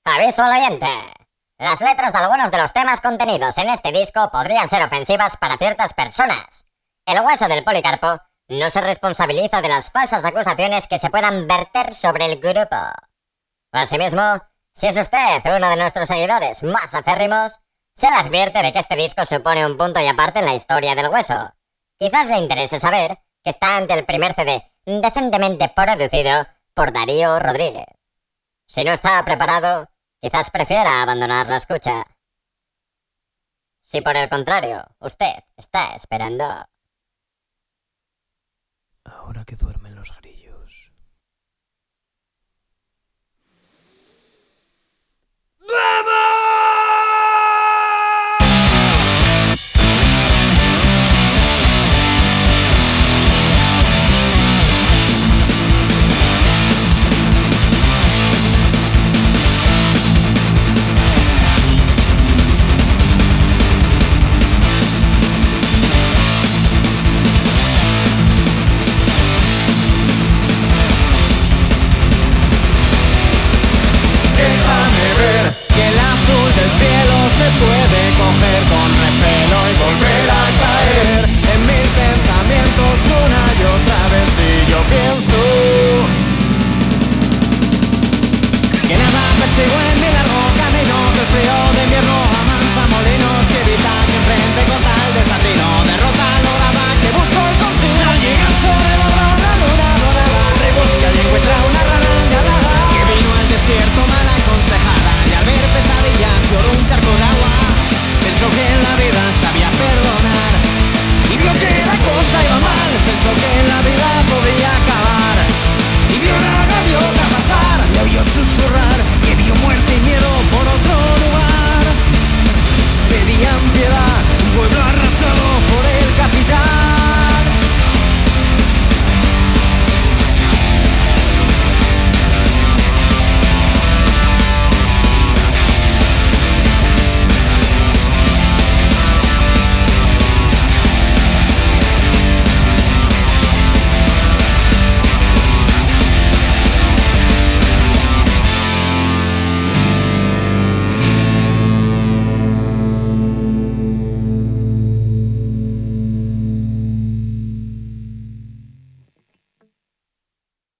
Aviso al oyente. Las letras de algunos de los temas contenidos en este disco podrían ser ofensivas para ciertas personas. El Hueso del Policarpo no se responsabiliza de las falsas acusaciones que se puedan verter sobre el grupo. Asimismo, si es usted uno de nuestros seguidores más acérrimos, se le advierte de que este disco supone un punto y aparte en la historia del Hueso. Quizás le interese saber que está ante el primer CD decentemente producido por Darío Rodríguez. Si no está preparado, quizás prefiera abandonar la escucha. Si por el contrario, usted está esperando... Ahora que duermen los grillos. Se puede coger con recelo y volver a caer en mil pensamientos una y otra vez. Y yo pienso que nada persigo en mi largo camino, que el frío de invierno amansa molinos y evita que enfrente con tal desatino.